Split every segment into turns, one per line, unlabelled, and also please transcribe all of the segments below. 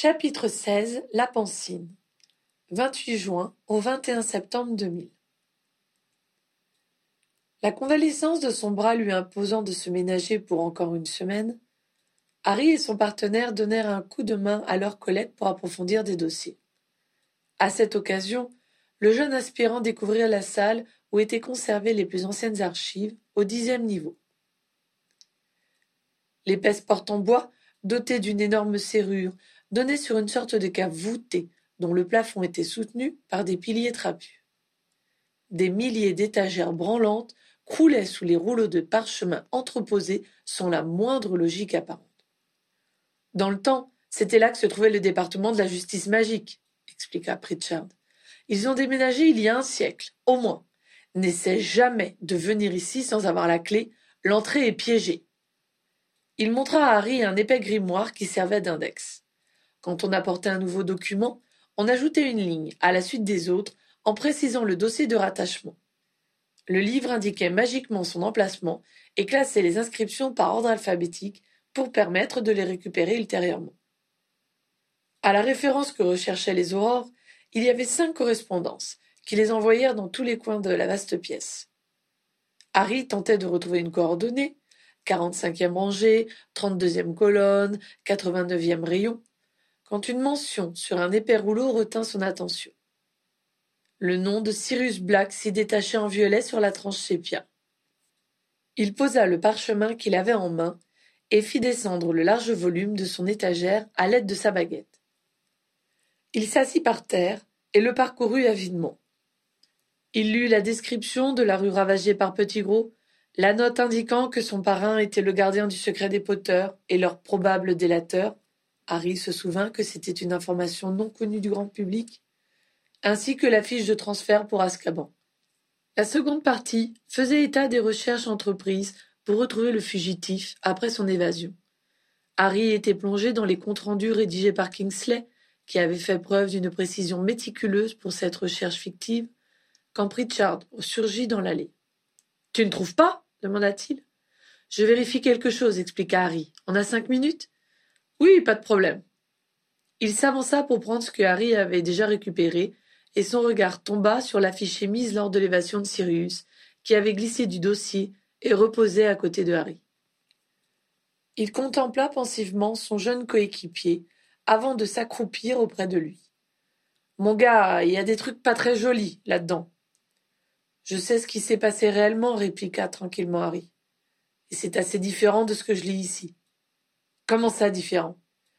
Chapitre 16 La Pansine 28 juin au 21 septembre 2000. La convalescence de son bras lui imposant de se ménager pour encore une semaine, Harry et son partenaire donnèrent un coup de main à leurs collègues pour approfondir des dossiers. À cette occasion, le jeune aspirant découvrit la salle où étaient conservées les plus anciennes archives, au 10e niveau. L'épaisse porte en bois, dotée d'une énorme serrure, donnait sur une sorte de cave voûtée, dont le plafond était soutenu par des piliers trapus. Des milliers d'étagères branlantes croulaient sous les rouleaux de parchemin entreposés sans la moindre logique apparente. Dans le temps, c'était là que se trouvait le département de la justice magique, expliqua Pritchard. Ils ont déménagé il y a un siècle, au moins. N'essaie jamais de venir ici sans avoir la clé, l'entrée est piégée. Il montra à Harry un épais grimoire qui servait d'index. Quand on apportait un nouveau document, on ajoutait une ligne à la suite des autres en précisant le dossier de rattachement. Le livre indiquait magiquement son emplacement et classait les inscriptions par ordre alphabétique pour permettre de les récupérer ultérieurement. À la référence que recherchaient les aurores, il y avait 5 correspondances qui les envoyèrent dans tous les coins de la vaste pièce. Harry tentait de retrouver une coordonnée, 45e rangée, 32e colonne, 89e rayon, quand une mention sur un épais rouleau retint son attention. Le nom de Sirius Black s'y détachait en violet sur la tranche sépia. Il posa le parchemin qu'il avait en main et fit descendre le large volume de son étagère à l'aide de sa baguette. Il s'assit par terre et le parcourut avidement. Il lut la description de la rue ravagée par Pettigrew, la note indiquant que son parrain était le gardien du secret des Potter et leur probable délateur. Harry se souvint que c'était une information non connue du grand public, ainsi que la fiche de transfert pour Azkaban. La seconde partie faisait état des recherches entreprises pour retrouver le fugitif après son évasion. Harry était plongé dans les comptes rendus rédigés par Kingsley, qui avait fait preuve d'une précision méticuleuse pour cette recherche fictive, quand Pritchard surgit dans l'allée. « Tu ne trouves pas ?» demanda-t-il. « Je vérifie quelque chose, expliqua Harry. On a 5 minutes ? » « Oui, pas de problème. » Il s'avança pour prendre ce que Harry avait déjà récupéré, et son regard tomba sur la fiche émise lors de l'évasion de Sirius, qui avait glissé du dossier et reposait à côté de Harry. Il contempla pensivement son jeune coéquipier, avant de s'accroupir auprès de lui. « Mon gars, il y a des trucs pas très jolis, là-dedans. »« Je sais ce qui s'est passé réellement, » répliqua tranquillement Harry. « Et c'est assez différent de ce que je lis ici. » « Comment ça, différent ? »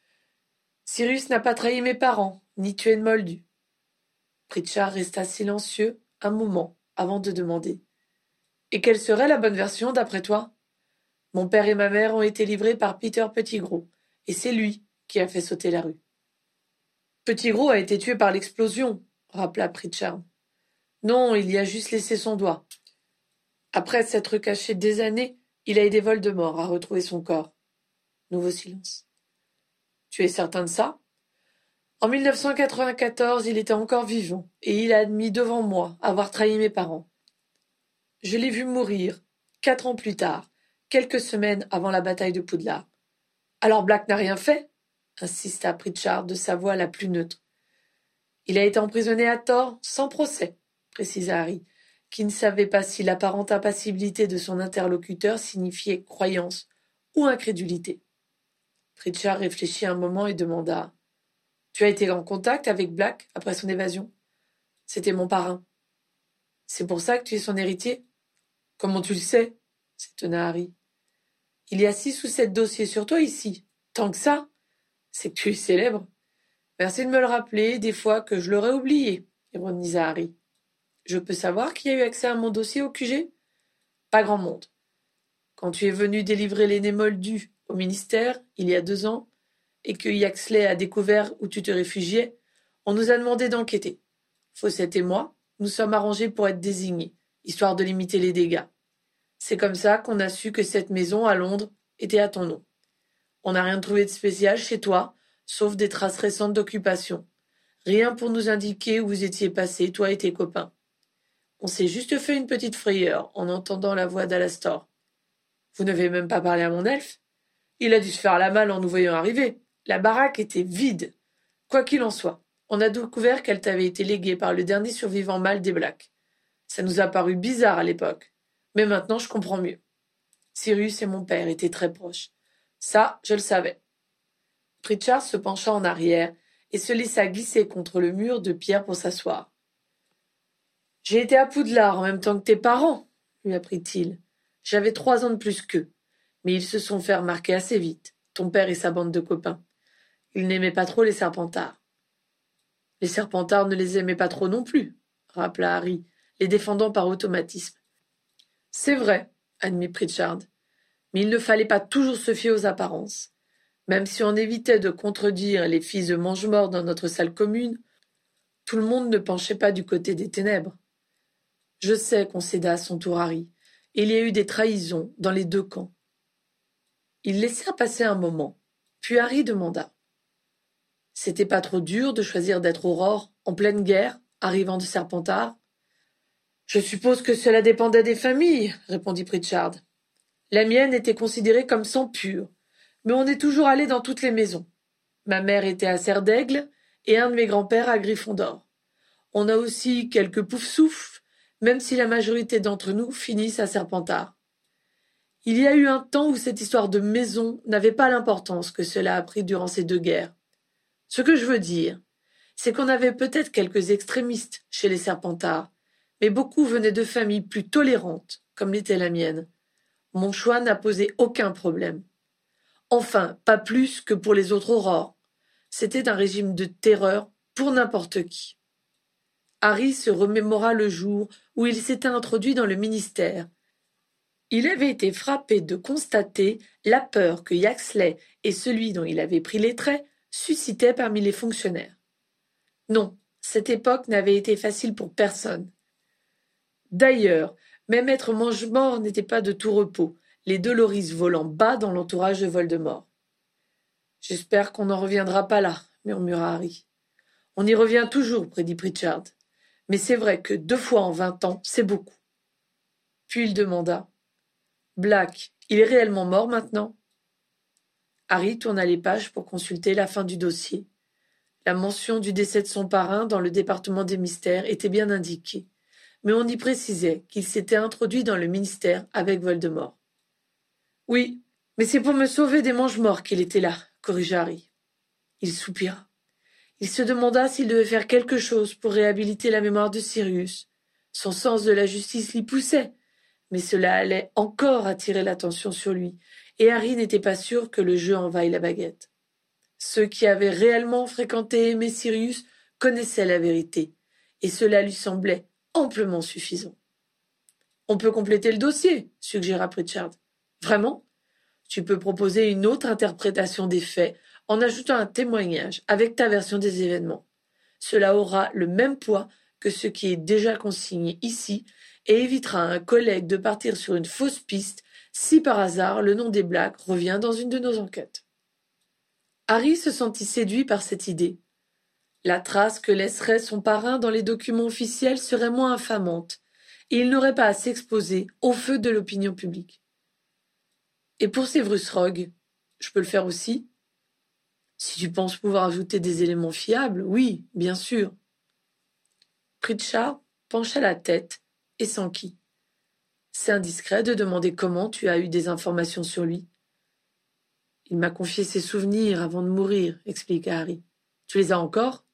« Sirius n'a pas trahi mes parents, ni tué de Moldu. » Pritchard resta silencieux un moment avant de demander. « Et quelle serait la bonne version, d'après toi ? Mon père et ma mère ont été livrés par Peter Pettigrew, et c'est lui qui a fait sauter la rue. »« Pettigrew a été tué par l'explosion, » rappela Pritchard. « Non, il y a juste laissé son doigt. Après s'être caché des années, il a aidé Voldemort à retrouver son corps. » Nouveau silence. « Tu es certain de ça ? En 1994, il était encore vivant, et il a admis devant moi avoir trahi mes parents. Je l'ai vu mourir, 4 ans plus tard, quelques semaines avant la bataille de Poudlard. Alors Black n'a rien fait ? Insista Pritchard de sa voix la plus neutre. Il a été emprisonné à tort, sans procès, précisa Harry, qui ne savait pas si l'apparente impassibilité de son interlocuteur signifiait croyance ou incrédulité. Pritchard réfléchit un moment et demanda. « Tu as été en contact avec Black après son évasion ? » ?»« C'était mon parrain. »« C'est pour ça que tu es son héritier ? » ?»« Comment tu le sais ?» s'étonna Harry. « Il y a 6 ou 7 dossiers sur toi ici. Tant que ça ? C'est que tu es célèbre. »« Merci de me le rappeler, des fois que je l'aurais oublié, » ironisa Harry. « Je peux savoir qui a eu accès à mon dossier au QG ? » ?»« Pas grand monde. Quand tu es venu délivrer l'aîné Moldu au ministère, il y a 2 ans, et que Yaxley a découvert où tu te réfugiais, on nous a demandé d'enquêter. Fawcett et moi, nous sommes arrangés pour être désignés, histoire de limiter les dégâts. C'est comme ça qu'on a su que cette maison à Londres était à ton nom. On n'a rien trouvé de spécial chez toi, sauf des traces récentes d'occupation. Rien pour nous indiquer où vous étiez passés, toi et tes copains. On s'est juste fait une petite frayeur en entendant la voix d'Alastor. Vous n'avez même pas parlé à mon elfe ? Il a dû se faire la malle en nous voyant arriver. La baraque était vide. Quoi qu'il en soit, on a découvert qu'elle t'avait été léguée par le dernier survivant mâle des Blacks. Ça nous a paru bizarre à l'époque, mais maintenant je comprends mieux. Cyrus et mon père étaient très proches. Ça, je le savais. Pritchard se pencha en arrière et se laissa glisser contre le mur de pierre pour s'asseoir. J'ai été à Poudlard en même temps que tes parents, lui apprit-il. J'avais 3 ans de plus qu'eux, mais ils se sont fait remarquer assez vite, ton père et sa bande de copains. Ils n'aimaient pas trop les Serpentards. Les Serpentards ne les aimaient pas trop non plus, rappela Harry, les défendant par automatisme. C'est vrai, admit Pritchard, mais il ne fallait pas toujours se fier aux apparences. Même si on évitait de contredire les fils de mange-morts dans notre salle commune, tout le monde ne penchait pas du côté des ténèbres. Je sais qu'on céda à son tour Harry. Il y a eu des trahisons dans les 2 camps. Ils laissèrent passer un moment, puis Harry demanda. C'était pas trop dur de choisir d'être Aurore, en pleine guerre, arrivant de Serpentard? Je suppose que cela dépendait des familles, répondit Pritchard. La mienne était considérée comme sang pur, mais on est toujours allé dans toutes les maisons. Ma mère était à Serre-d'Aigle et un de mes grands-pères à Gryffondor. On a aussi quelques poufs-souffles, même si la majorité d'entre nous finissent à Serpentard. Il y a eu un temps où cette histoire de maison n'avait pas l'importance que cela a pris durant ces 2 guerres. Ce que je veux dire, c'est qu'on avait peut-être quelques extrémistes chez les Serpentards, mais beaucoup venaient de familles plus tolérantes, comme l'était la mienne. Mon choix n'a posé aucun problème. Enfin, pas plus que pour les autres aurores. C'était un régime de terreur pour n'importe qui. Harry se remémora le jour où il s'était introduit dans le ministère. Il avait été frappé de constater la peur que Yaxley et celui dont il avait pris les traits suscitaient parmi les fonctionnaires. Non, cette époque n'avait été facile pour personne. D'ailleurs, même être mange-mort n'était pas de tout repos, les Doloris volant bas dans l'entourage de Voldemort. J'espère qu'on n'en reviendra pas là, murmura Harry. On y revient toujours, prédit Pritchard. Mais c'est vrai que 2 fois en 20 ans, c'est beaucoup. Puis il demanda. Black, il est réellement mort maintenant? Harry tourna les pages pour consulter la fin du dossier. La mention du décès de son parrain dans le département des mystères était bien indiquée, mais on y précisait qu'il s'était introduit dans le ministère avec Voldemort. Oui, mais c'est pour me sauver des mange-morts qu'il était là, corrigea Harry. Il soupira. Il se demanda s'il devait faire quelque chose pour réhabiliter la mémoire de Sirius. Son sens de la justice l'y poussait, mais cela allait encore attirer l'attention sur lui, et Harry n'était pas sûr que le jeu en vaille la baguette. Ceux qui avaient réellement fréquenté et aimé Sirius connaissaient la vérité, et cela lui semblait amplement suffisant. On peut compléter le dossier, suggéra Pritchard. Vraiment? Tu peux proposer une autre interprétation des faits en ajoutant un témoignage avec ta version des événements. Cela aura le même poids que ce qui est déjà consigné ici et évitera à un collègue de partir sur une fausse piste si par hasard le nom des Blacks revient dans une de nos enquêtes. Harry se sentit séduit par cette idée. La trace que laisserait son parrain dans les documents officiels serait moins infamante, et il n'aurait pas à s'exposer au feu de l'opinion publique. Et pour Severus Rogue, je peux le faire aussi? Si tu penses pouvoir ajouter des éléments fiables, oui, bien sûr. Pritchard pencha la tête et s'enquit. C'est indiscret de demander comment tu as eu des informations sur lui. Il m'a confié ses souvenirs avant de mourir, expliqua Harry. Tu les as encore?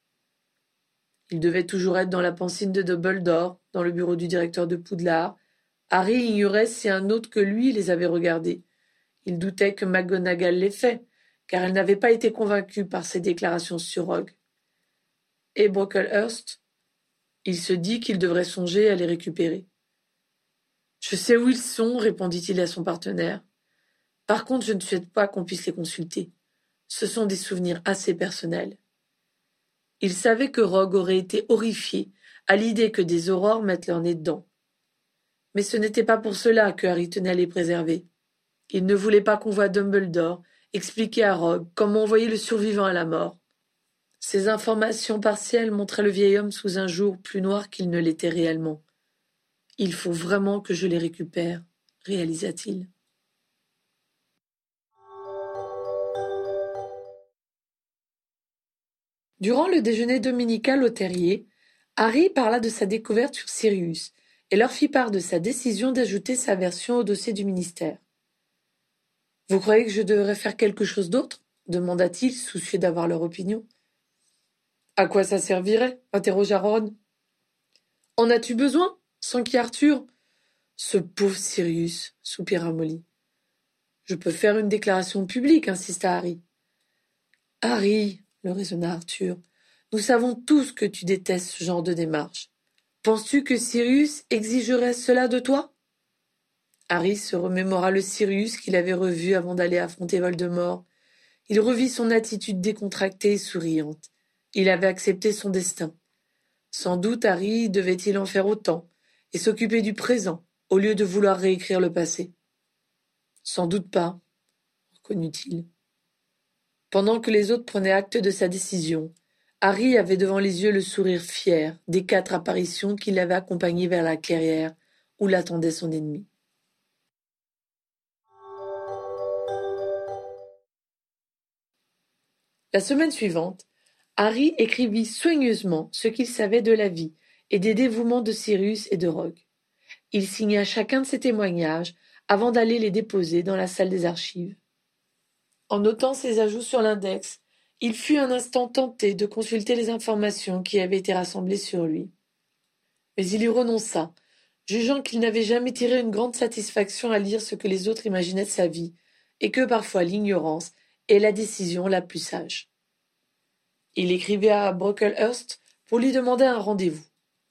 Il devait toujours être dans la pancine de Dumbledore, dans le bureau du directeur de Poudlard. Harry ignorait si un autre que lui les avait regardés. Il doutait que McGonagall l'ait fait, car elle n'avait pas été convaincue par ses déclarations sur Rogue. Et Brocklehurst? Il se dit qu'il devrait songer à les récupérer. Je sais où ils sont, répondit-il à son partenaire. Par contre, je ne souhaite pas qu'on puisse les consulter. Ce sont des souvenirs assez personnels. Il savait que Rogue aurait été horrifié à l'idée que des aurores mettent leur nez dedans. Mais ce n'était pas pour cela que Harry tenait à les préserver. Il ne voulait pas qu'on voie Dumbledore expliquer à Rogue comment envoyer le survivant à la mort. Ces informations partielles montraient le vieil homme sous un jour plus noir qu'il ne l'était réellement. Il faut vraiment que je les récupère, réalisa-t-il. Durant le déjeuner dominical au terrier, Harry parla de sa découverte sur Sirius et leur fit part de sa décision d'ajouter sa version au dossier du ministère. « Vous croyez que je devrais faire quelque chose d'autre » demanda-t-il, soucieux d'avoir leur opinion. « À quoi ça servirait » interrogea Ron. « En as-tu besoin » s'enquit Arthur. « Ce pauvre Sirius » soupira Molly. « Je peux faire une déclaration publique » insista Harry. « Harry, » le raisonna Arthur, « nous savons tous que tu détestes ce genre de démarche. Penses-tu que Sirius exigerait cela de toi ?» Harry se remémora le Sirius qu'il avait revu avant d'aller affronter Voldemort. Il revit son attitude décontractée et souriante. Il avait accepté son destin. Sans doute Harry devait-il en faire autant et s'occuper du présent au lieu de vouloir réécrire le passé. Sans doute pas, reconnut-il. Pendant que les autres prenaient acte de sa décision, Harry avait devant les yeux le sourire fier des 4 apparitions qui l'avaient accompagné vers la clairière où l'attendait son ennemi. La semaine suivante, Harry écrivit soigneusement ce qu'il savait de la vie et des dévouements de Sirius et de Rogue. Il signa chacun de ses témoignages avant d'aller les déposer dans la salle des archives. En notant ces ajouts sur l'index, il fut un instant tenté de consulter les informations qui avaient été rassemblées sur lui. Mais il y renonça, jugeant qu'il n'avait jamais tiré une grande satisfaction à lire ce que les autres imaginaient de sa vie, et que parfois l'ignorance est la décision la plus sage. Il écrivit à Brocklehurst pour lui demander un rendez-vous.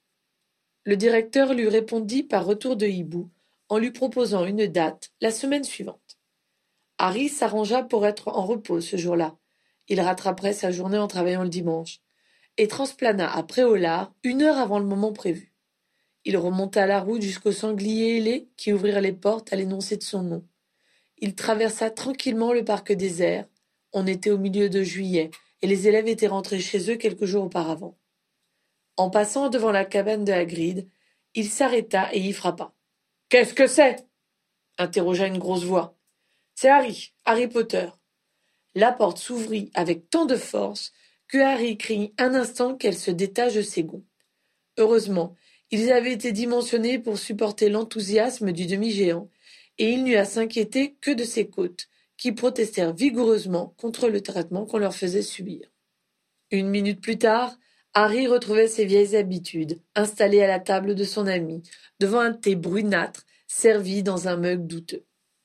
Le directeur lui répondit par retour de hibou en lui proposant une date la semaine suivante. Harry s'arrangea pour être en repos ce jour-là. Il rattraperait sa journée en travaillant le dimanche, et transplana à Préolard 1 heure avant le moment prévu. Il remonta la route jusqu'aux sangliers ailés qui ouvrirent les portes à l'énoncé de son nom. Il traversa tranquillement le parc désert. On était au milieu de juillet, et les élèves étaient rentrés chez eux quelques jours auparavant. En passant devant la cabane de Hagrid, il s'arrêta et y frappa. « Qu'est-ce que c'est » interrogea une grosse voix. « C'est Harry, Harry Potter. » La porte s'ouvrit avec tant de force que Harry crut un instant qu'elle se détache de ses gonds. Heureusement, ils avaient été dimensionnés pour supporter l'enthousiasme du demi-géant, et il n'eut à s'inquiéter que de ses côtes, qui protestèrent vigoureusement contre le traitement qu'on leur faisait subir. 1 minute plus tard, Harry retrouvait ses vieilles habitudes, installé à la table de son ami, devant un thé brunâtre servi dans un mug douteux.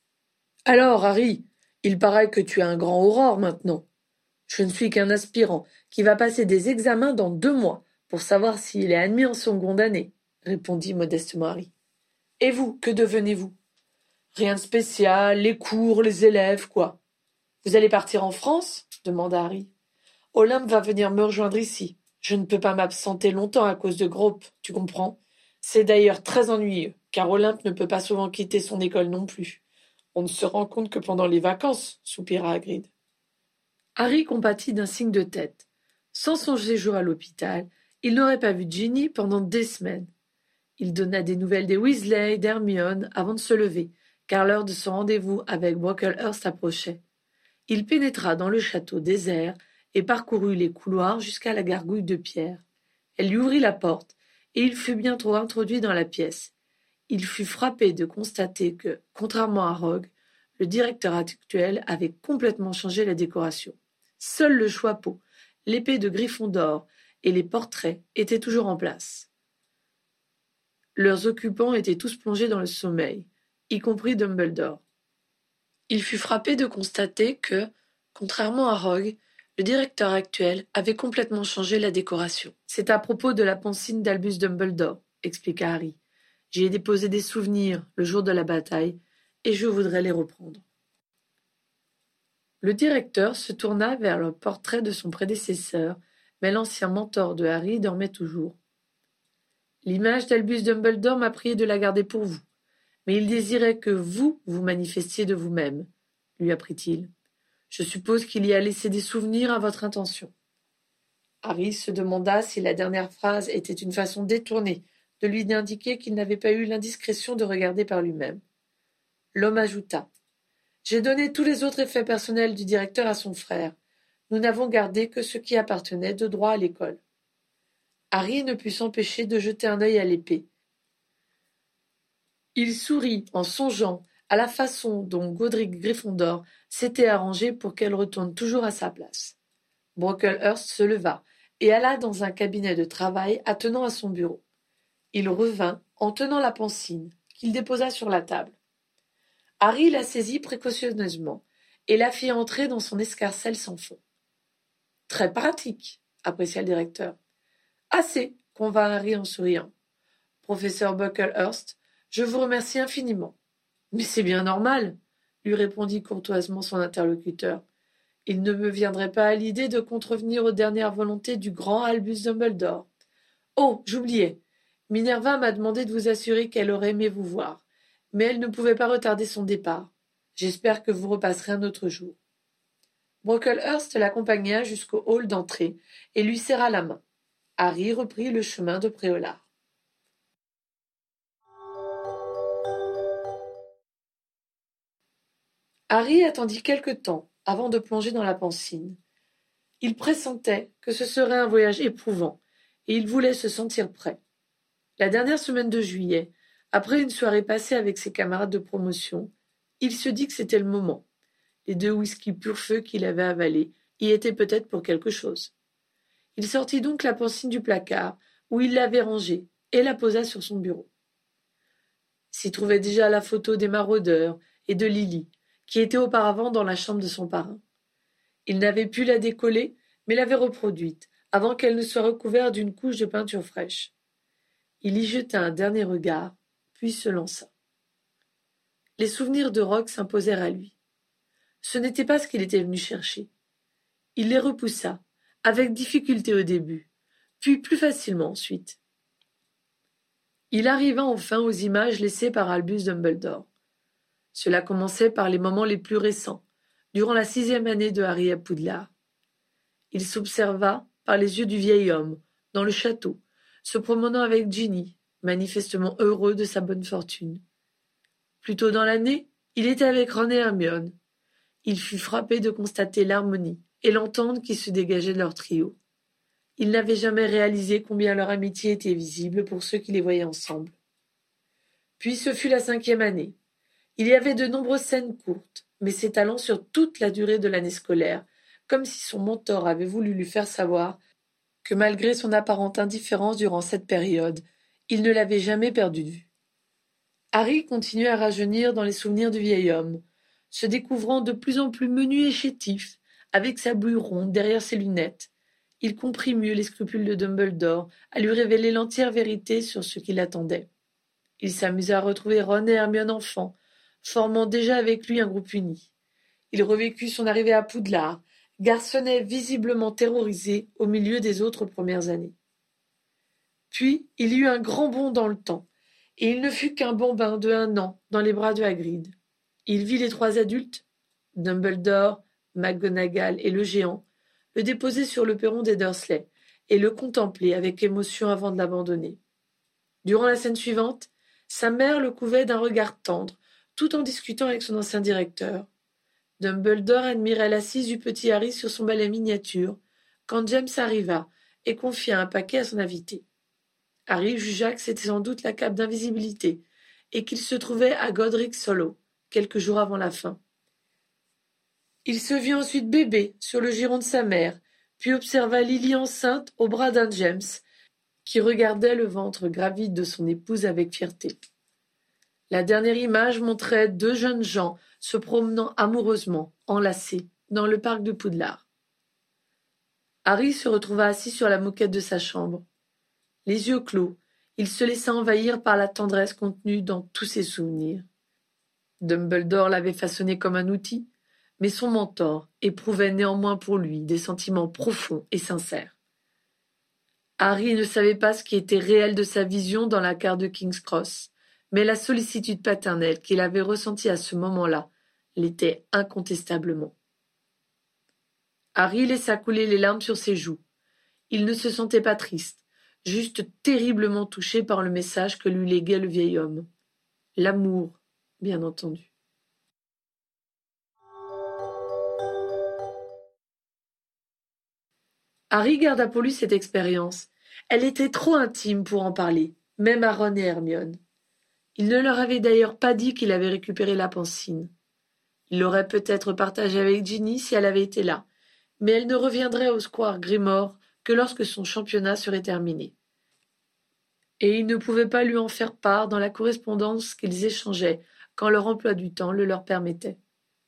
« Alors, Harry, il paraît que tu es un grand aurore maintenant. Je ne suis qu'un aspirant qui va passer des examens dans 2 mois pour savoir s'il est admis en seconde année, répondit modestement Harry. Et vous, que devenez-vous? Rien de spécial, les cours, les élèves, quoi. Vous allez partir en France? Demanda Harry. Olympe va venir me rejoindre ici. Je ne peux pas m'absenter longtemps à cause de Grope, tu comprends? C'est d'ailleurs très ennuyeux, car Olympe ne peut pas souvent quitter son école non plus. On ne se rend compte que pendant les vacances, soupira Hagrid. Harry compatit d'un signe de tête. Sans son séjour à l'hôpital, il n'aurait pas vu Ginny pendant des semaines. Il donna des nouvelles des Weasley, d'Hermione, avant de se lever, car l'heure de son rendez-vous avec Brocklehurst approchait. Il pénétra dans le château désert et parcourut les couloirs jusqu'à la gargouille de pierre. Elle lui ouvrit la porte, et il fut bientôt introduit dans la pièce. Il fut frappé de constater que, contrairement à Rogue, le directeur actuel avait complètement changé la décoration. Seul le choixpeau, l'épée de Gryffondor et les portraits étaient toujours en place. Leurs occupants étaient tous plongés dans le sommeil, y compris Dumbledore. Il fut frappé de constater que, contrairement à Rogue, le directeur actuel avait complètement changé la décoration. C'est à propos de la pancine d'Albus Dumbledore, expliqua Harry. J'y ai déposé des souvenirs le jour de la bataille, et je voudrais les reprendre. Le directeur se tourna vers le portrait de son prédécesseur, mais l'ancien mentor de Harry dormait toujours. L'image d'Albus Dumbledore m'a prié de la garder pour vous, mais il désirait que vous vous manifestiez de vous-même, lui apprit-il. Je suppose qu'il y a laissé des souvenirs à votre intention. Harry se demanda si la dernière phrase était une façon détournée de lui indiquer qu'il n'avait pas eu l'indiscrétion de regarder par lui-même. L'homme ajouta. J'ai donné tous les autres effets personnels du directeur à son frère. Nous n'avons gardé que ce qui appartenait de droit à l'école. » Harry ne put s'empêcher de jeter un œil à l'épée. Il sourit en songeant à la façon dont Godric Gryffondor s'était arrangé pour qu'elle retourne toujours à sa place. Brocklehurst se leva et alla dans un cabinet de travail attenant à son bureau. Il revint en tenant la pancine, qu'il déposa sur la table. Harry la saisit précautionneusement et la fit entrer dans son escarcelle sans fond. « Très pratique, » apprécia le directeur. « Assez, » convint Harry en souriant. « Professeur Brocklehurst, je vous remercie infiniment. »« Mais c'est bien normal, » lui répondit courtoisement son interlocuteur. « Il ne me viendrait pas à l'idée de contrevenir aux dernières volontés du grand Albus Dumbledore. Oh, j'oubliais. Minerva m'a demandé de vous assurer qu'elle aurait aimé vous voir, mais elle ne pouvait pas retarder son départ. J'espère que vous repasserez un autre jour. » Brocklehurst l'accompagna jusqu'au hall d'entrée et lui serra la main. Harry reprit le chemin de Préolard. Harry attendit quelque temps avant de plonger dans la pancine. Il pressentait que ce serait un voyage éprouvant, et il voulait se sentir prêt. La dernière semaine de juillet, après une soirée passée avec ses camarades de promotion, il se dit que c'était le moment. Les 2 whisky pur feu qu'il avait avalés y étaient peut-être pour quelque chose. Il sortit donc la pancine du placard, où il l'avait rangée, et la posa sur son bureau. S'y trouvait déjà la photo des maraudeurs et de Lily, qui était auparavant dans la chambre de son parrain. Il n'avait pu la décoller, mais l'avait reproduite, avant qu'elle ne soit recouverte d'une couche de peinture fraîche. Il y jeta un dernier regard, puis se lança. Les souvenirs de Rogue s'imposèrent à lui. Ce n'était pas ce qu'il était venu chercher. Il les repoussa, avec difficulté au début, puis plus facilement ensuite. Il arriva enfin aux images laissées par Albus Dumbledore. Cela commençait par les moments les plus récents, durant la 6e année de Harry à Poudlard. Il s'observa par les yeux du vieil homme, dans le château, se promenant avec Ginny, manifestement heureux de sa bonne fortune. Plus tôt dans l'année, il était avec Ron et Hermione. Il fut frappé de constater l'harmonie et l'entente qui se dégageaient de leur trio. Il n'avait jamais réalisé combien leur amitié était visible pour ceux qui les voyaient ensemble. Puis ce fut la 5e année. Il y avait de nombreuses scènes courtes, mais s'étalant sur toute la durée de l'année scolaire, comme si son mentor avait voulu lui faire savoir que malgré son apparente indifférence durant cette période, il ne l'avait jamais perdu de vue. Harry continuait à rajeunir dans les souvenirs du vieil homme, se découvrant de plus en plus menu et chétif, avec sa bouille ronde derrière ses lunettes. Il comprit mieux les scrupules de Dumbledore à lui révéler l'entière vérité sur ce qui l'attendait. Il s'amusa à retrouver Ron et Hermione enfants, formant déjà avec lui un groupe uni. Il revécut son arrivée à Poudlard, garçonnet visiblement terrorisé au milieu des autres premières années. Puis il y eut un grand bond dans le temps, et il ne fut qu'un bambin de 1 an dans les bras de Hagrid. Il vit les 3 adultes, Dumbledore, McGonagall et le géant, le déposer sur le perron des Dursley, et le contempler avec émotion avant de l'abandonner. Durant la scène suivante, sa mère le couvait d'un regard tendre, tout en discutant avec son ancien directeur. Dumbledore admirait l'assise du petit Harry sur son balai miniature, quand James arriva et confia un paquet à son invité. Harry jugea que c'était sans doute la cape d'invisibilité, et qu'il se trouvait à Godric's Hollow, quelques jours avant la fin. Il se vit ensuite bébé sur le giron de sa mère, puis observa Lily enceinte au bras d'un James, qui regardait le ventre gravide de son épouse avec fierté. La dernière image montrait 2 jeunes gens se promenant amoureusement, enlacés, dans le parc de Poudlard. Harry se retrouva assis sur la moquette de sa chambre. Les yeux clos, il se laissa envahir par la tendresse contenue dans tous ses souvenirs. Dumbledore l'avait façonné comme un outil, mais son mentor éprouvait néanmoins pour lui des sentiments profonds et sincères. Harry ne savait pas ce qui était réel de sa vision dans la gare de King's Cross, mais la sollicitude paternelle qu'il avait ressentie à ce moment-là l'était incontestablement. Harry laissa couler les larmes sur ses joues. Il ne se sentait pas triste, juste terriblement touché par le message que lui léguait le vieil homme. L'amour, bien entendu. Harry garda pour lui cette expérience. Elle était trop intime pour en parler, même à Ron et Hermione. Il ne leur avait d'ailleurs pas dit qu'il avait récupéré la pancine. Il l'aurait peut-être partagée avec Ginny si elle avait été là, mais elle ne reviendrait au square Grimmauld que lorsque son championnat serait terminé. Et il ne pouvait pas lui en faire part dans la correspondance qu'ils échangeaient quand leur emploi du temps le leur permettait.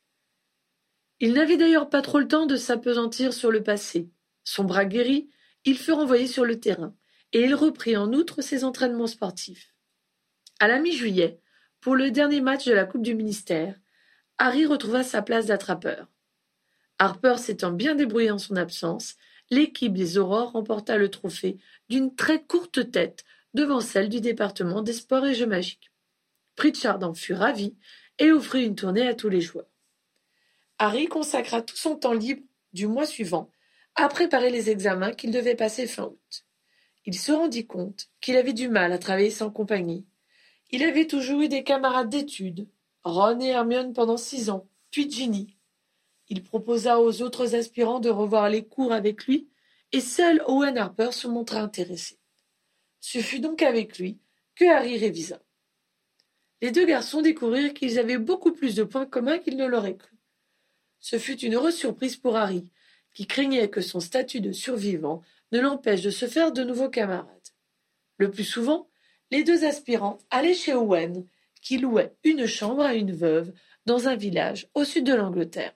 Il n'avait d'ailleurs pas trop le temps de s'appesantir sur le passé. Son bras guéri, il fut renvoyé sur le terrain, et il reprit en outre ses entraînements sportifs. À la mi-juillet, pour le dernier match de la Coupe du Ministère, Harry retrouva sa place d'attrapeur. Harper s'étant bien débrouillé en son absence, l'équipe des Aurores remporta le trophée d'une très courte tête devant celle du département des sports et jeux magiques. Pritchard en fut ravi et offrit une tournée à tous les joueurs. Harry consacra tout son temps libre du mois suivant à préparer les examens qu'il devait passer fin août. Il se rendit compte qu'il avait du mal à travailler sans compagnie. Il avait toujours eu des camarades d'études, Ron et Hermione pendant 6 ans, puis Ginny. Il proposa aux autres aspirants de revoir les cours avec lui, et seul Owen Harper se montra intéressé. Ce fut donc avec lui que Harry révisa. Les deux garçons découvrirent qu'ils avaient beaucoup plus de points communs qu'ils ne l'auraient cru. Ce fut une heureuse surprise pour Harry, qui craignait que son statut de survivant ne l'empêche de se faire de nouveaux camarades. Le plus souvent, les deux aspirants allaient chez Owen, qui louait une chambre à une veuve dans un village au sud de l'Angleterre.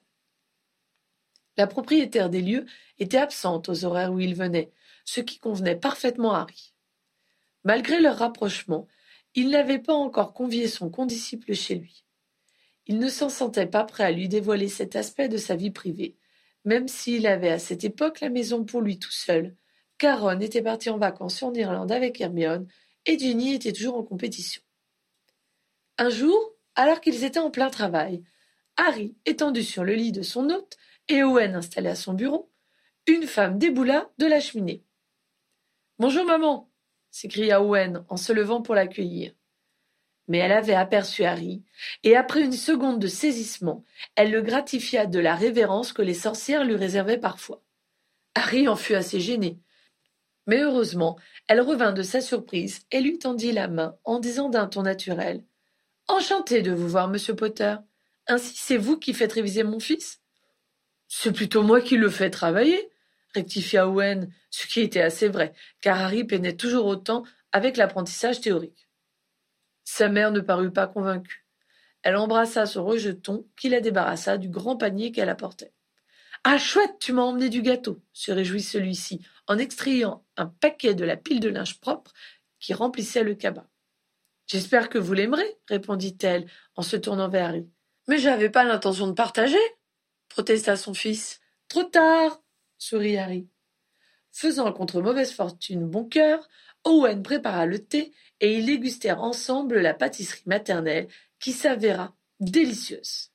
La propriétaire des lieux était absente aux horaires où ils venaient, ce qui convenait parfaitement à Harry. Malgré leur rapprochement, il n'avait pas encore convié son condisciple chez lui. Il ne s'en sentait pas prêt à lui dévoiler cet aspect de sa vie privée, même s'il avait à cette époque la maison pour lui tout seul, car Ron était parti en vacances en Irlande avec Hermione et Ginny était toujours en compétition. Un jour, alors qu'ils étaient en plein travail, Harry étendu sur le lit de son hôte et Owen installé à son bureau, une femme déboula de la cheminée. « Bonjour maman !» s'écria Owen en se levant pour l'accueillir. Mais elle avait aperçu Harry, et après une seconde de saisissement, elle le gratifia de la révérence que les sorcières lui réservaient parfois. Harry en fut assez gêné. Mais heureusement, elle revint de sa surprise et lui tendit la main en disant d'un ton naturel « Enchanté de vous voir, monsieur Potter. Ainsi c'est vous qui faites réviser mon fils ?»« C'est plutôt moi qui le fais travailler, » rectifia Owen, ce qui était assez vrai, car Harry peinait toujours autant avec l'apprentissage théorique. Sa mère ne parut pas convaincue. Elle embrassa son rejeton qui la débarrassa du grand panier qu'elle apportait. « Ah chouette, tu m'as emmené du gâteau !» se réjouit celui-ci, en extrayant un paquet de la pile de linge propre qui remplissait le cabas. « J'espère que vous l'aimerez, répondit-elle en se tournant vers Harry. « Mais j'avais pas l'intention de partager, protesta son fils. « Trop tard, sourit Harry. Faisant contre mauvaise fortune bon cœur, Owen prépara le thé et ils dégustèrent ensemble la pâtisserie maternelle qui s'avéra délicieuse.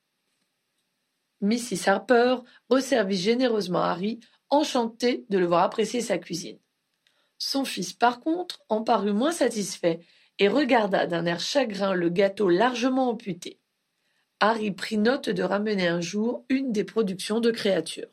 Mrs. Harper resservit généreusement Harry, enchanté de le voir apprécier sa cuisine. Son fils, par contre, en parut moins satisfait et regarda d'un air chagrin le gâteau largement amputé. Harry prit note de ramener un jour une des productions de créatures.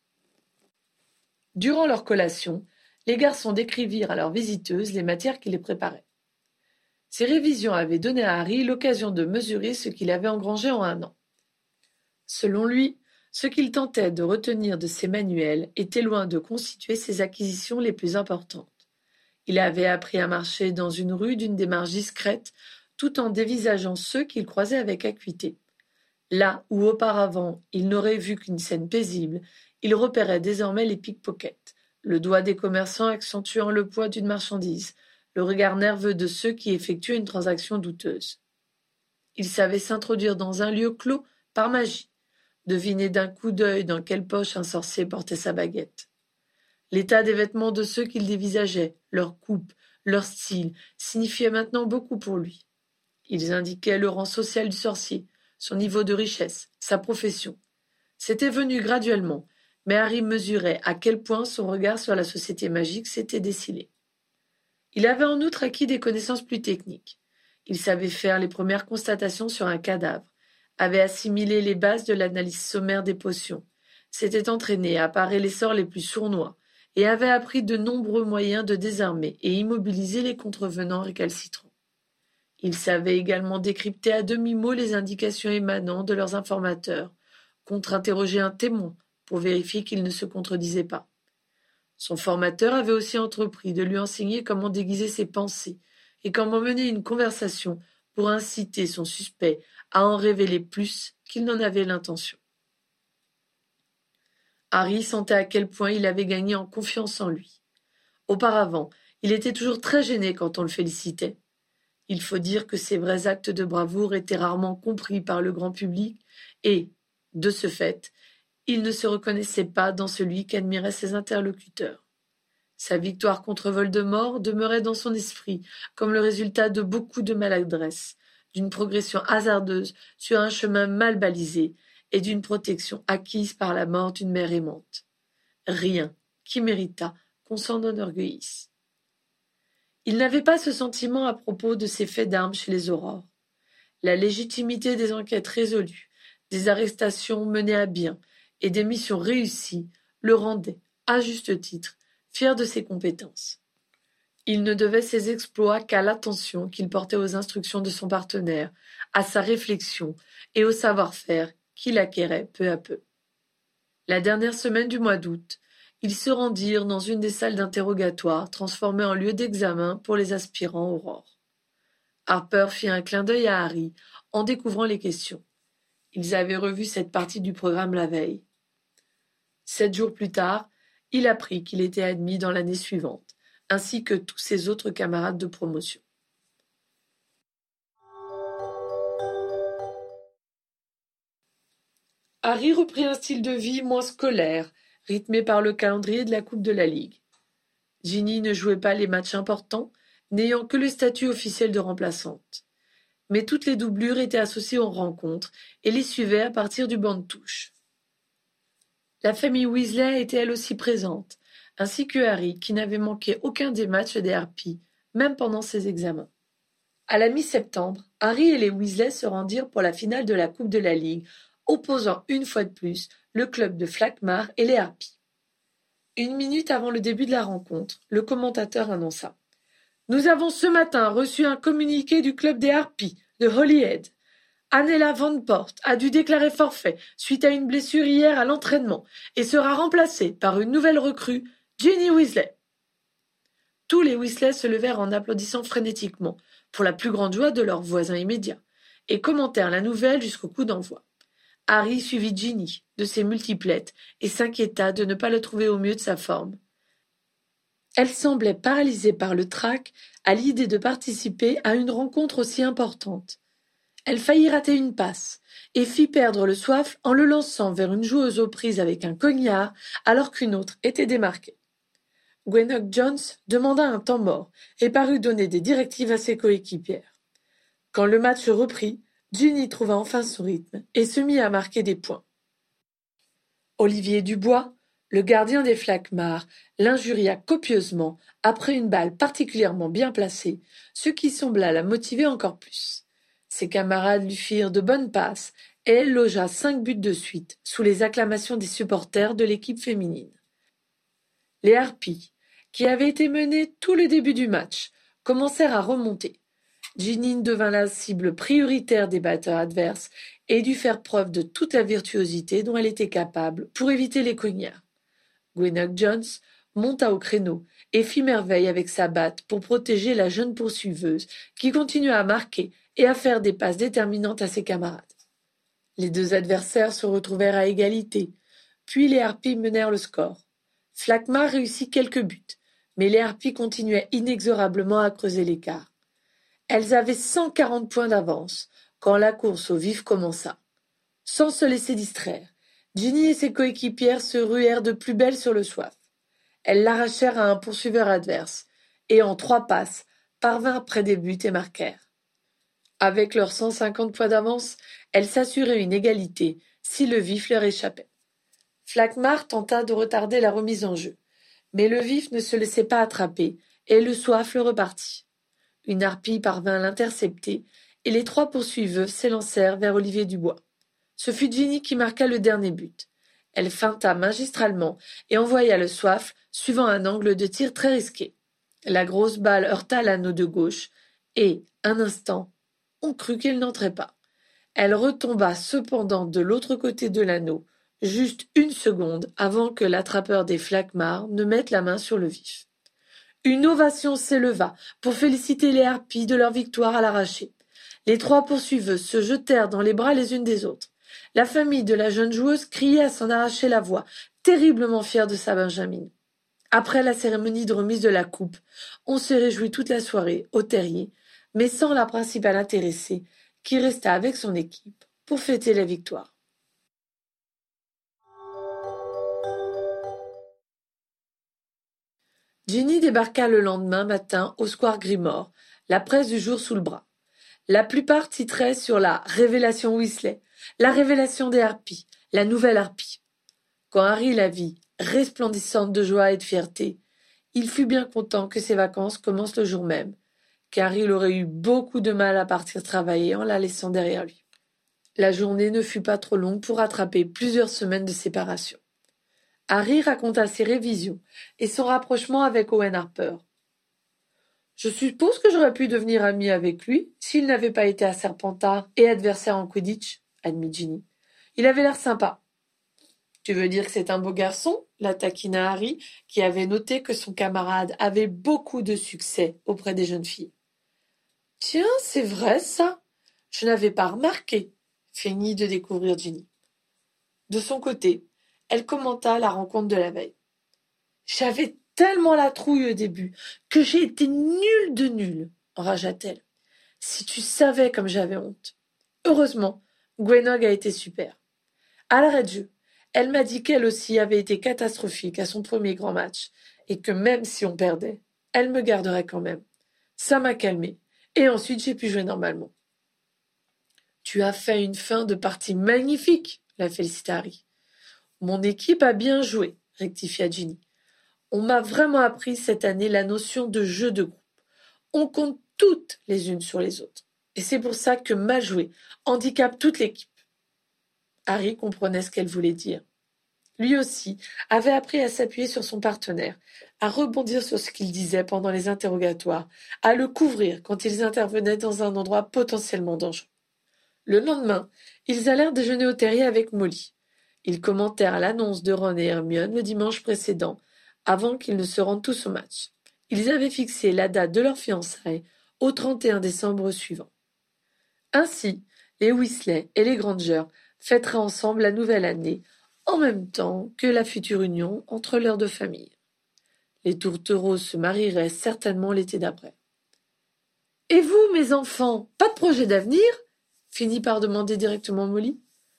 Durant leur collation, les garçons décrivirent à leurs visiteuses les matières qui les préparaient. Ces révisions avaient donné à Harry l'occasion de mesurer ce qu'il avait engrangé en 1 an. Selon lui, ce qu'il tentait de retenir de ses manuels était loin de constituer ses acquisitions les plus importantes. Il avait appris à marcher dans une rue d'une démarche discrète, tout en dévisageant ceux qu'il croisait avec acuité. Là où auparavant il n'aurait vu qu'une scène paisible, il repérait désormais les pickpockets, le doigt des commerçants accentuant le poids d'une marchandise, le regard nerveux de ceux qui effectuaient une transaction douteuse. Il savait s'introduire dans un lieu clos par magie, deviner d'un coup d'œil dans quelle poche un sorcier portait sa baguette. L'état des vêtements de ceux qu'il dévisageait, leur coupe, leur style, signifiaient maintenant beaucoup pour lui. Ils indiquaient le rang social du sorcier, son niveau de richesse, sa profession. C'était venu graduellement, mais Harry mesurait à quel point son regard sur la société magique s'était décilé. Il avait en outre acquis des connaissances plus techniques. Il savait faire les premières constatations sur un cadavre, avait assimilé les bases de l'analyse sommaire des potions, s'était entraîné à parer les sorts les plus sournois, et avait appris de nombreux moyens de désarmer et immobiliser les contrevenants récalcitrants. Ils savaient également décrypter à demi-mot les indications émanant de leurs informateurs, contre-interroger un témoin pour vérifier qu'il ne se contredisait pas. Son formateur avait aussi entrepris de lui enseigner comment déguiser ses pensées et comment mener une conversation pour inciter son suspect à en révéler plus qu'il n'en avait l'intention. Harry sentait à quel point il avait gagné en confiance en lui. Auparavant, il était toujours très gêné quand on le félicitait. Il faut dire que ses vrais actes de bravoure étaient rarement compris par le grand public et, de ce fait, il ne se reconnaissait pas dans celui qu'admiraient ses interlocuteurs. Sa victoire contre Voldemort demeurait dans son esprit comme le résultat de beaucoup de maladresse, d'une progression hasardeuse sur un chemin mal balisé et d'une protection acquise par la mort d'une mère aimante. Rien qui méritât qu'on s'en enorgueillisse. Il n'avait pas ce sentiment à propos de ces faits d'armes chez les Aurores. La légitimité des enquêtes résolues, des arrestations menées à bien et des missions réussies le rendait, à juste titre, fier de ses compétences. Il ne devait ses exploits qu'à l'attention qu'il portait aux instructions de son partenaire, à sa réflexion et au savoir-faire qu'il acquérait peu à peu. La dernière semaine du mois d'août, ils se rendirent dans une des salles d'interrogatoire transformées en lieu d'examen pour les aspirants Aurore. Harper fit un clin d'œil à Harry en découvrant les questions. Ils avaient revu cette partie du programme la veille. 7 jours plus tard, il apprit qu'il était admis dans l'année suivante, ainsi que tous ses autres camarades de promotion. Harry reprit un style de vie moins scolaire, rythmé par le calendrier de la Coupe de la Ligue. Ginny ne jouait pas les matchs importants, n'ayant que le statut officiel de remplaçante. Mais toutes les doublures étaient associées aux rencontres et les suivaient à partir du banc de touche. La famille Weasley était elle aussi présente, ainsi que Harry, qui n'avait manqué aucun des matchs des Harpies, même pendant ses examens. À la mi-septembre, Harry et les Weasley se rendirent pour la finale de la Coupe de la Ligue, opposant une fois de plus le club de Flackmar et les Harpies. 1 minute avant le début de la rencontre, le commentateur annonça: « Nous avons ce matin reçu un communiqué du club des Harpies de Holyhead. Annella Van Port a dû déclarer forfait suite à une blessure hier à l'entraînement et sera remplacée par une nouvelle recrue, Ginny Weasley. » Tous les Weasley se levèrent en applaudissant frénétiquement, pour la plus grande joie de leurs voisins immédiats, et commentèrent la nouvelle jusqu'au coup d'envoi. Harry suivit Ginny de ses multiplettes et s'inquiéta de ne pas le trouver au mieux de sa forme. Elle semblait paralysée par le trac à l'idée de participer à une rencontre aussi importante. Elle faillit rater une passe et fit perdre le soif en le lançant vers une joueuse aux prises avec un cognard alors qu'une autre était démarquée. Gwenock Jones demanda un temps mort et parut donner des directives à ses coéquipières. Quand le match reprit, Ginny trouva enfin son rythme et se mit à marquer des points. Olivier Dubois, le gardien des Flackmar, l'injuria copieusement après une balle particulièrement bien placée, ce qui sembla la motiver encore plus. Ses camarades lui firent de bonnes passes et elle logea 5 buts de suite, sous les acclamations des supporters de l'équipe féminine. Les Harpies, qui avaient été menées tout le début du match, commencèrent à remonter. Ginny devint la cible prioritaire des batteurs adverses et dut faire preuve de toute la virtuosité dont elle était capable pour éviter les cognards. Gwenock Jones monta au créneau et fit merveille avec sa batte pour protéger la jeune poursuiveuse qui continua à marquer et à faire des passes déterminantes à ses camarades. Les deux adversaires se retrouvèrent à égalité, puis les Harpies menèrent le score. Flackmar réussit quelques buts, mais les Harpies continuaient inexorablement à creuser l'écart. Elles avaient 140 points d'avance quand la course au vif commença. Sans se laisser distraire, Ginny et ses coéquipières se ruèrent de plus belle sur le soif. Elles l'arrachèrent à un poursuiveur adverse et, en 3 passes, parvinrent près des buts et marquèrent. Avec leurs 150 points d'avance, elles s'assuraient une égalité si le vif leur échappait. Flackmar tenta de retarder la remise en jeu, mais le vif ne se laissait pas attraper et le soif le repartit. Une harpie parvint à l'intercepter et les 3 poursuiveuses s'élancèrent vers Olivier Dubois. Ce fut Ginny qui marqua le dernier but. Elle feinta magistralement et envoya le soif suivant un angle de tir très risqué. La grosse balle heurta l'anneau de gauche, et, un instant, on crut qu'elle n'entrait pas. Elle retomba cependant de l'autre côté de l'anneau, juste une seconde avant que l'attrapeur des Flaquemart ne mette la main sur le vif. Une ovation s'éleva pour féliciter les harpies de leur victoire à l'arraché. Les 3 poursuiveuses se jetèrent dans les bras les unes des autres. La famille de la jeune joueuse criait à s'en arracher la voix, terriblement fière de sa Benjamine. Après la cérémonie de remise de la coupe, on se réjouit toute la soirée au terrier, mais sans la principale intéressée, qui resta avec son équipe pour fêter la victoire. Ginny débarqua le lendemain matin au square Grimore, la presse du jour sous le bras. La plupart titraient sur la révélation Weasley, la révélation des harpies, la nouvelle harpie. Quand Harry la vit, resplendissante de joie et de fierté, il fut bien content que ses vacances commencent le jour même, car il aurait eu beaucoup de mal à partir travailler en la laissant derrière lui. La journée ne fut pas trop longue pour rattraper plusieurs semaines de séparation. Harry raconta ses révisions et son rapprochement avec Owen Harper. Je suppose que j'aurais pu devenir ami avec lui s'il n'avait pas été à Serpentard et adversaire en Quidditch, admit Ginny. Il avait l'air sympa. Tu veux dire que c'est un beau garçon? La taquina Harry, qui avait noté que son camarade avait beaucoup de succès auprès des jeunes filles. Tiens, c'est vrai ça. Je n'avais pas remarqué, feignit de découvrir Ginny. De son côté, elle commenta la rencontre de la veille. J'avais tellement la trouille au début que j'ai été nulle de nulle, enragea-t-elle. Si tu savais comme j'avais honte. Heureusement, Gwenog a été super. À l'arrêt de jeu, elle m'a dit qu'elle aussi avait été catastrophique à son premier grand match, et que même si on perdait, elle me garderait quand même. Ça m'a calmée, et ensuite j'ai pu jouer normalement. Tu as fait une fin de partie magnifique, la félicita Harry. Mon équipe a bien joué, rectifia Ginny. On m'a vraiment appris cette année la notion de jeu de groupe. On compte toutes les unes sur les autres. Et c'est pour ça que mal joué handicape toute l'équipe. Harry comprenait ce qu'elle voulait dire. Lui aussi avait appris à s'appuyer sur son partenaire, à rebondir sur ce qu'il disait pendant les interrogatoires, à le couvrir quand ils intervenaient dans un endroit potentiellement dangereux. Le lendemain, ils allèrent déjeuner au terrier avec Molly. Ils commentèrent l'annonce de Ron et Hermione le dimanche précédent, avant qu'ils ne se rendent tous au match. Ils avaient fixé la date de leur fiançailles au 31 décembre suivant. Ainsi, les Weasley et les Granger fêteraient ensemble la nouvelle année, en même temps que la future union entre leurs 2 familles. Les tourtereaux se marieraient certainement l'été d'après. Et vous, mes enfants, pas de projet d'avenir? Finit par demander directement Molly.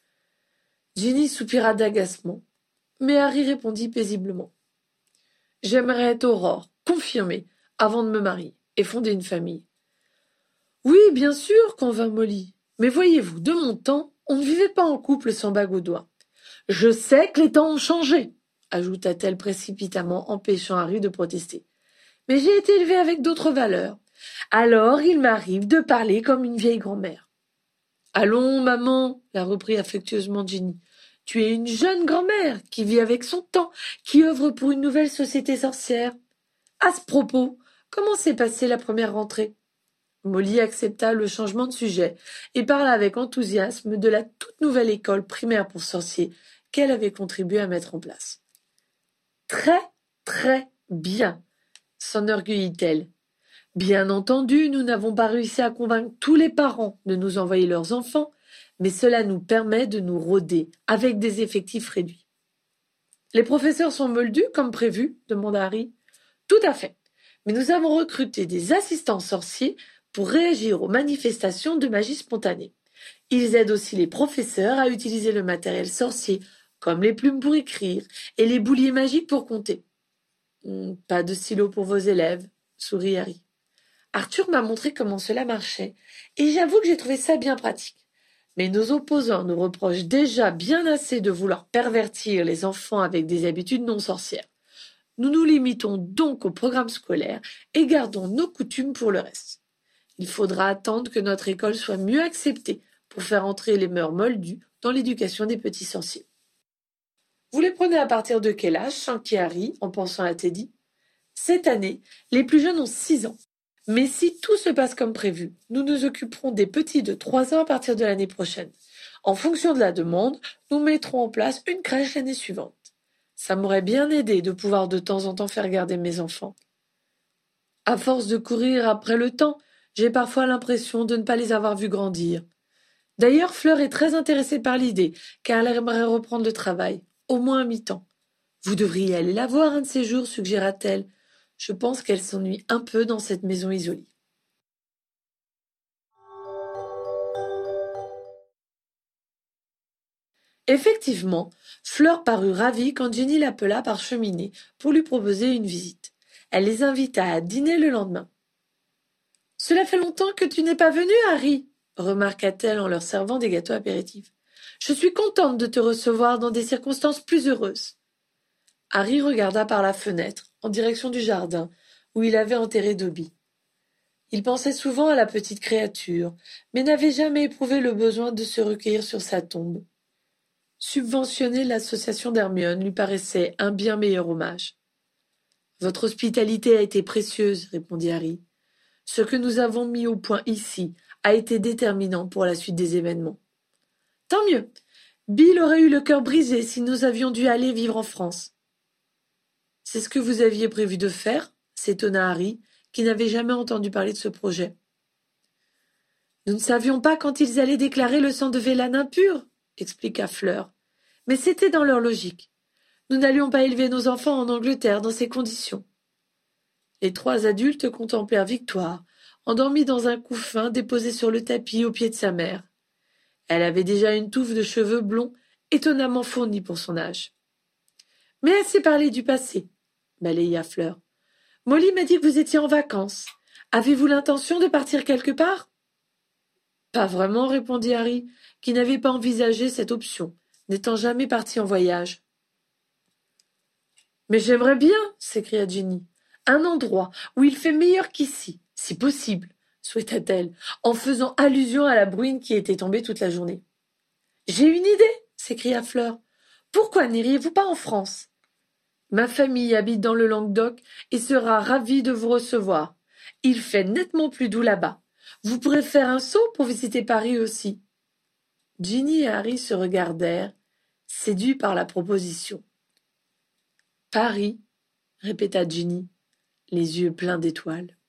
Ginny soupira d'agacement, mais Harry répondit paisiblement. J'aimerais être Aurore, confirmée, avant de me marier et fonder une famille. Oui, bien sûr, convint Molly. Mais voyez-vous, de mon temps, on ne vivait pas en couple sans bague au doigt. Je sais que les temps ont changé, ajouta-t-elle précipitamment, empêchant Harry de protester. Mais j'ai été élevée avec d'autres valeurs. Alors il m'arrive de parler comme une vieille grand-mère. Allons, maman, la reprit affectueusement Ginny. Tu es une jeune grand-mère qui vit avec son temps, qui œuvre pour une nouvelle société sorcière. À ce propos, comment s'est passée la première rentrée? Molly accepta le changement de sujet et parla avec enthousiasme de la toute nouvelle école primaire pour sorciers qu'elle avait contribué à mettre en place. Très, très bien, s'enorgueillit-elle. Bien entendu, nous n'avons pas réussi à convaincre tous les parents de nous envoyer leurs enfants, mais cela nous permet de nous rôder avec des effectifs réduits. Les professeurs sont moldus comme prévu? Demanda Harry. Tout à fait. Mais nous avons recruté des assistants sorciers pour réagir aux manifestations de magie spontanée. Ils aident aussi les professeurs à utiliser le matériel sorcier, comme les plumes pour écrire et les bouliers magiques pour compter. Pas de stylo pour vos élèves, sourit Harry. Arthur m'a montré comment cela marchait, et j'avoue que j'ai trouvé ça bien pratique. Mais nos opposants nous reprochent déjà bien assez de vouloir pervertir les enfants avec des habitudes non sorcières. Nous nous limitons donc au programme scolaire et gardons nos coutumes pour le reste. Il faudra attendre que notre école soit mieux acceptée pour faire entrer les mœurs moldues dans l'éducation des petits sorciers. Vous les prenez à partir de quel âge s'inquiète Harry en pensant à Teddy. Cette année, les plus jeunes ont 6 ans. Mais si tout se passe comme prévu, nous nous occuperons des petits de 3 ans à partir de l'année prochaine. En fonction de la demande, nous mettrons en place une crèche l'année suivante. Ça m'aurait bien aidé de pouvoir de temps en temps faire garder mes enfants. À force de courir après le temps, j'ai parfois l'impression de ne pas les avoir vus grandir. D'ailleurs, Fleur est très intéressée par l'idée, car elle aimerait reprendre le travail, au moins à mi-temps. Vous devriez aller la voir un de ces jours, suggéra-t-elle. Je pense qu'elle s'ennuie un peu dans cette maison isolée. Effectivement, Fleur parut ravie quand Jenny l'appela par cheminée pour lui proposer une visite. Elle les invita à dîner le lendemain. Cela fait longtemps que tu n'es pas venu, Harry, remarqua-t-elle en leur servant des gâteaux apéritifs. Je suis contente de te recevoir dans des circonstances plus heureuses. Harry regarda par la fenêtre, en direction du jardin, où il avait enterré Dobby. Il pensait souvent à la petite créature, mais n'avait jamais éprouvé le besoin de se recueillir sur sa tombe. Subventionner l'association d'Hermione lui paraissait un bien meilleur hommage. Votre hospitalité a été précieuse, répondit Harry. Ce que nous avons mis au point ici a été déterminant pour la suite des événements. Tant mieux. Bill aurait eu le cœur brisé si nous avions dû aller vivre en France. C'est ce que vous aviez prévu de faire, s'étonna Harry, qui n'avait jamais entendu parler de ce projet. Nous ne savions pas quand ils allaient déclarer le sang de Vélane impur, expliqua Fleur. Mais c'était dans leur logique. Nous n'allions pas élever nos enfants en Angleterre dans ces conditions. Les 3 adultes contemplèrent Victoire, endormie dans un couffin déposé sur le tapis au pied de sa mère. Elle avait déjà une touffe de cheveux blonds, étonnamment fournie pour son âge. Mais assez parlé du passé, balaya Fleur. Molly m'a dit que vous étiez en vacances. Avez-vous l'intention de partir quelque part? Pas vraiment, répondit Harry, qui n'avait pas envisagé cette option, n'étant jamais parti en voyage. Mais j'aimerais bien, s'écria Jenny. Un endroit où il fait meilleur qu'ici, si possible, souhaita-t-elle, en faisant allusion à la bruine qui était tombée toute la journée. J'ai une idée, s'écria Fleur. Pourquoi n'iriez-vous pas en France? Ma famille habite dans le Languedoc et sera ravie de vous recevoir. Il fait nettement plus doux là-bas. Vous pourrez faire un saut pour visiter Paris aussi. Ginny et Harry se regardèrent, séduits par la proposition. Paris, répéta Ginny, les yeux pleins d'étoiles.